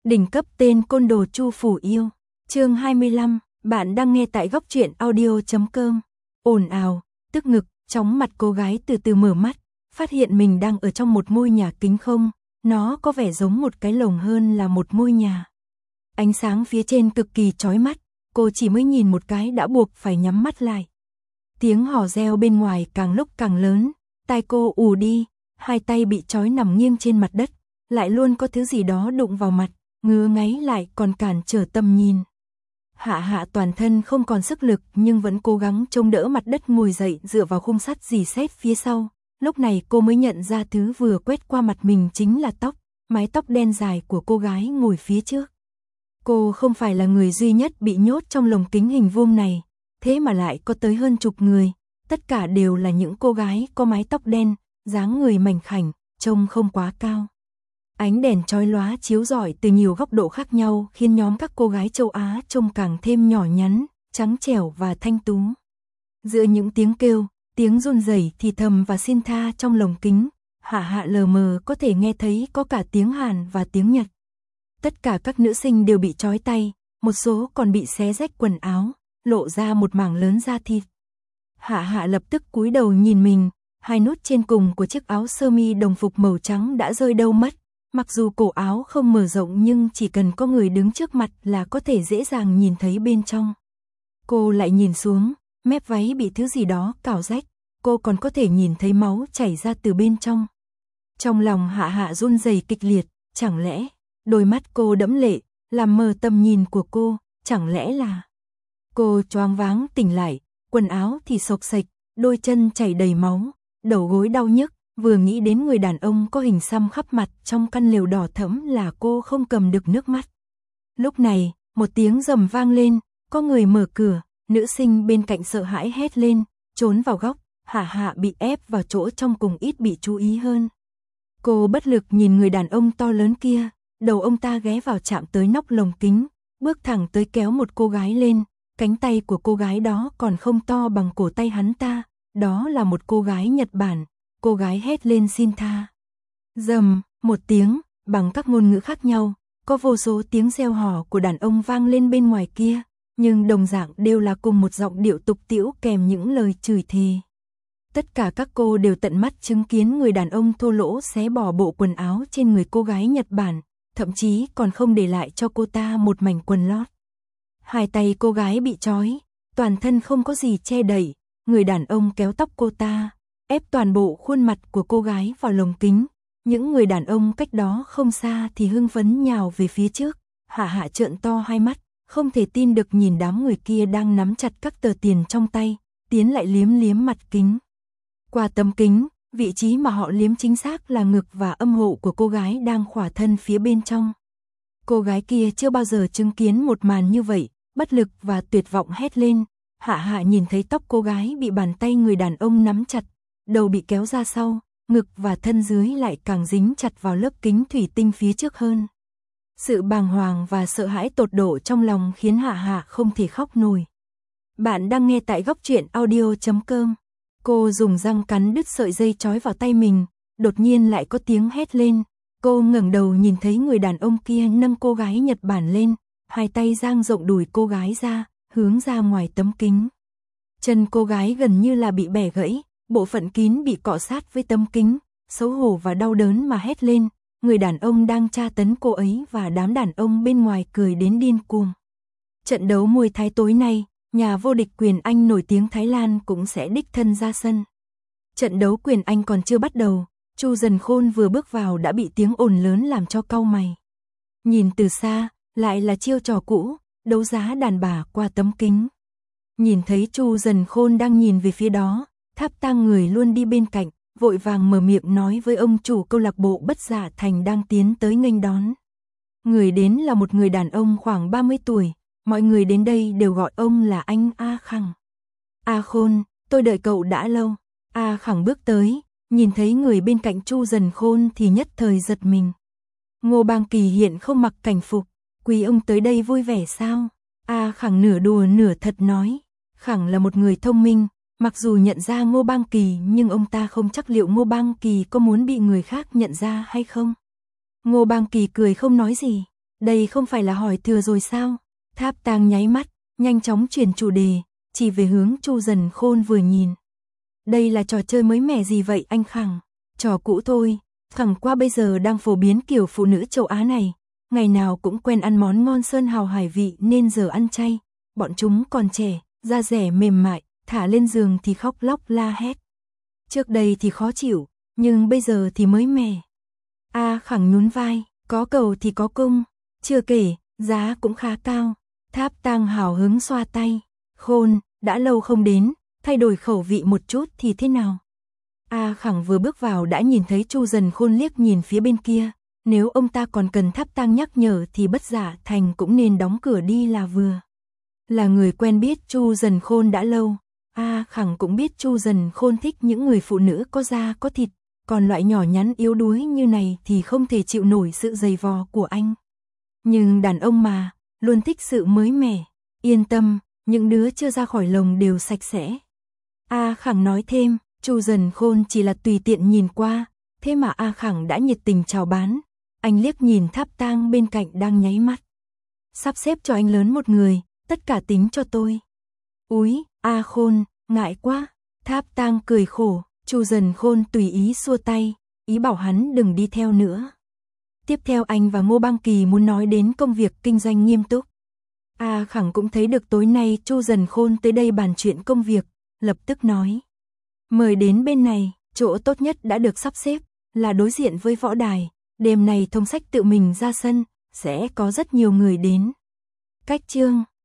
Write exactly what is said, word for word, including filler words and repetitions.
Đỉnh cấp tên côn đồ Chu Phủ Yêu. Chương hai mươi lăm, bạn đang nghe tại góc truyện audio chấm com. Ồn ào, tức ngực, chóng mặt cô gái từ từ mở mắt, phát hiện mình đang ở trong một ngôi nhà kính không, nó có vẻ giống một cái lồng hơn là một ngôi nhà. Ánh sáng phía trên cực kỳ chói mắt, cô chỉ mới nhìn một cái đã buộc phải nhắm mắt lại. Tiếng hò reo bên ngoài càng lúc càng lớn, tai cô ù đi, hai tay bị trói nằm nghiêng trên mặt đất, lại luôn có thứ gì đó đụng vào mặt, ngứa ngáy lại còn cản trở tầm nhìn. Hạ Hạ toàn thân không còn sức lực nhưng vẫn cố gắng chống đỡ mặt đất ngồi dậy dựa vào khung sắt rỉ sét phía sau. Lúc này cô mới nhận ra thứ vừa quét qua mặt mình chính là tóc, mái tóc đen dài của cô gái ngồi phía trước. Cô không phải là người duy nhất bị nhốt trong lồng kính hình vuông này, thế mà lại có tới hơn chục người, tất cả đều là những cô gái có mái tóc đen, dáng người mảnh khảnh, trông không quá cao. Ánh đèn chói lóa chiếu rọi từ nhiều góc độ khác nhau khiến nhóm các cô gái châu Á trông càng thêm nhỏ nhắn, trắng trẻo và thanh tú. Giữa những tiếng kêu, tiếng run rẩy thì thầm và xin tha trong lồng kính, Hạ Hạ lờ mờ có thể nghe thấy có cả tiếng Hàn và tiếng Nhật. Tất cả các nữ sinh đều bị trói tay, một số còn bị xé rách quần áo, lộ ra một mảng lớn da thịt. Hạ Hạ lập tức cúi đầu nhìn mình, hai nút trên cùng của chiếc áo sơ mi đồng phục màu trắng đã rơi đâu mất. Mặc dù cổ áo không mở rộng nhưng chỉ cần có người đứng trước mặt là có thể dễ dàng nhìn thấy bên trong. Cô lại nhìn xuống, mép váy bị thứ gì đó cào rách, cô còn có thể nhìn thấy máu chảy ra từ bên trong. Trong lòng Hạ Hạ run rẩy kịch liệt, chẳng lẽ, đôi mắt cô đẫm lệ, làm mờ tầm nhìn của cô, chẳng lẽ là... Cô choáng váng tỉnh lại, quần áo thì xộc xệch, đôi chân chảy đầy máu, đầu gối đau nhức. Vừa nghĩ đến người đàn ông có hình xăm khắp mặt trong căn lều đỏ thẫm là cô không cầm được nước mắt. Lúc này, một tiếng rầm vang lên, có người mở cửa, nữ sinh bên cạnh sợ hãi hét lên, trốn vào góc, Hạ Hạ bị ép vào chỗ trong cùng ít bị chú ý hơn. Cô bất lực nhìn người đàn ông to lớn kia, đầu ông ta ghé vào chạm tới nóc lồng kính, bước thẳng tới kéo một cô gái lên, cánh tay của cô gái đó còn không to bằng cổ tay hắn ta, đó là một cô gái Nhật Bản. Cô gái hét lên xin tha. Rầm, một tiếng, bằng các ngôn ngữ khác nhau, có vô số tiếng reo hò của đàn ông vang lên bên ngoài kia, nhưng đồng dạng đều là cùng một giọng điệu tục tĩu kèm những lời chửi thề. Tất cả các cô đều tận mắt chứng kiến người đàn ông thô lỗ xé bỏ bộ quần áo trên người cô gái Nhật Bản, thậm chí còn không để lại cho cô ta một mảnh quần lót. Hai tay cô gái bị trói, toàn thân không có gì che đậy, người đàn ông kéo tóc cô ta, ép toàn bộ khuôn mặt của cô gái vào lồng kính, những người đàn ông cách đó không xa thì hưng phấn nhào về phía trước. Hạ Hạ trợn to hai mắt, không thể tin được nhìn đám người kia đang nắm chặt các tờ tiền trong tay, tiến lại liếm liếm mặt kính. Qua tấm kính, vị trí mà họ liếm chính xác là ngực và âm hộ của cô gái đang khỏa thân phía bên trong. Cô gái kia chưa bao giờ chứng kiến một màn như vậy, bất lực và tuyệt vọng hét lên. Hạ Hạ nhìn thấy tóc cô gái bị bàn tay người đàn ông nắm chặt, đầu bị kéo ra sau, ngực và thân dưới lại càng dính chặt vào lớp kính thủy tinh phía trước hơn. Sự bàng hoàng và sợ hãi tột độ trong lòng khiến Hạ Hạ không thể khóc nổi. Bạn đang nghe tại góc truyện audio chấm com. Cô dùng răng cắn đứt sợi dây trói vào tay mình, đột nhiên lại có tiếng hét lên. Cô ngẩng đầu nhìn thấy người đàn ông kia nâng cô gái Nhật Bản lên, hai tay dang rộng đùi cô gái ra, hướng ra ngoài tấm kính. Chân cô gái gần như là bị bẻ gãy. Bộ phận kín bị cọ sát với tấm kính, xấu hổ và đau đớn mà hét lên, người đàn ông đang tra tấn cô ấy và đám đàn ông bên ngoài cười đến điên cuồng. Trận đấu Muay Thái tối nay, nhà vô địch quyền Anh nổi tiếng Thái Lan cũng sẽ đích thân ra sân. Trận đấu quyền Anh còn chưa bắt đầu, Chu Dần Khôn vừa bước vào đã bị tiếng ồn lớn làm cho cau mày. Nhìn từ xa, lại là chiêu trò cũ, đấu giá đàn bà qua tấm kính. Nhìn thấy Chu Dần Khôn đang nhìn về phía đó, Tháp Tang người luôn đi bên cạnh, vội vàng mở miệng nói với ông chủ câu lạc bộ Bất Dạ Thành đang tiến tới nghênh đón. Người đến là một người đàn ông khoảng ba mươi tuổi, mọi người đến đây đều gọi ông là anh A Khẳng. A Khôn, tôi đợi cậu đã lâu. A Khẳng bước tới, nhìn thấy người bên cạnh Chu Dần Khôn thì nhất thời giật mình. Ngô Bang Kỳ hiện không mặc cảnh phục, quý ông tới đây vui vẻ sao? A Khẳng nửa đùa nửa thật nói, Khẳng là một người thông minh. Mặc dù nhận ra Ngô Bang Kỳ nhưng ông ta không chắc liệu Ngô Bang Kỳ có muốn bị người khác nhận ra hay không. Ngô Bang Kỳ cười không nói gì. Đây không phải là hỏi thừa rồi sao? Tháp Tang nháy mắt, nhanh chóng chuyển chủ đề, chỉ về hướng Chu Dần Khôn vừa nhìn. Đây là trò chơi mới mẻ gì vậy anh Khẳng? Trò cũ thôi, chẳng qua bây giờ đang phổ biến kiểu phụ nữ châu Á này, ngày nào cũng quen ăn món ngon sơn hào hải vị nên giờ ăn chay, bọn chúng còn trẻ, da dẻ mềm mại, thả lên giường thì khóc lóc la hét. Trước đây thì khó chịu, nhưng bây giờ thì mới mẻ. A Khẳng nhún vai, có cầu thì có cung, chưa kể, giá cũng khá cao. Tháp Tang hào hứng xoa tay, Khôn, đã lâu không đến, thay đổi khẩu vị một chút thì thế nào? A Khẳng vừa bước vào đã nhìn thấy Chu Dần Khôn liếc nhìn phía bên kia, nếu ông ta còn cần Tháp Tang nhắc nhở thì bất giả thành cũng nên đóng cửa đi là vừa. Là người quen biết Chu Dần Khôn đã lâu, A Khẳng cũng biết Chu Dần Khôn thích những người phụ nữ có da có thịt, còn loại nhỏ nhắn yếu đuối như này thì không thể chịu nổi sự dày vò của anh. Nhưng đàn ông mà, luôn thích sự mới mẻ, yên tâm, những đứa chưa ra khỏi lồng đều sạch sẽ. A Khẳng nói thêm, Chu Dần Khôn chỉ là tùy tiện nhìn qua, thế mà A Khẳng đã nhiệt tình chào bán. Anh liếc nhìn Tháp Tang bên cạnh đang nháy mắt. Sắp xếp cho anh lớn một người, tất cả tính cho tôi. Úi, A Khôn, ngại quá. Tháp Tang cười khổ, Chu Dần Khôn tùy ý xua tay, ý bảo hắn đừng đi theo nữa. Tiếp theo anh và Ngô Băng Kỳ muốn nói đến công việc kinh doanh nghiêm túc. A Khẳng cũng thấy được tối nay Chu Dần Khôn tới đây bàn chuyện công việc, lập tức nói. Mời đến bên này, chỗ tốt nhất đã được sắp xếp, là đối diện với võ đài, đêm này Thông Sách tự mình ra sân, sẽ có rất nhiều người đến. Cách chương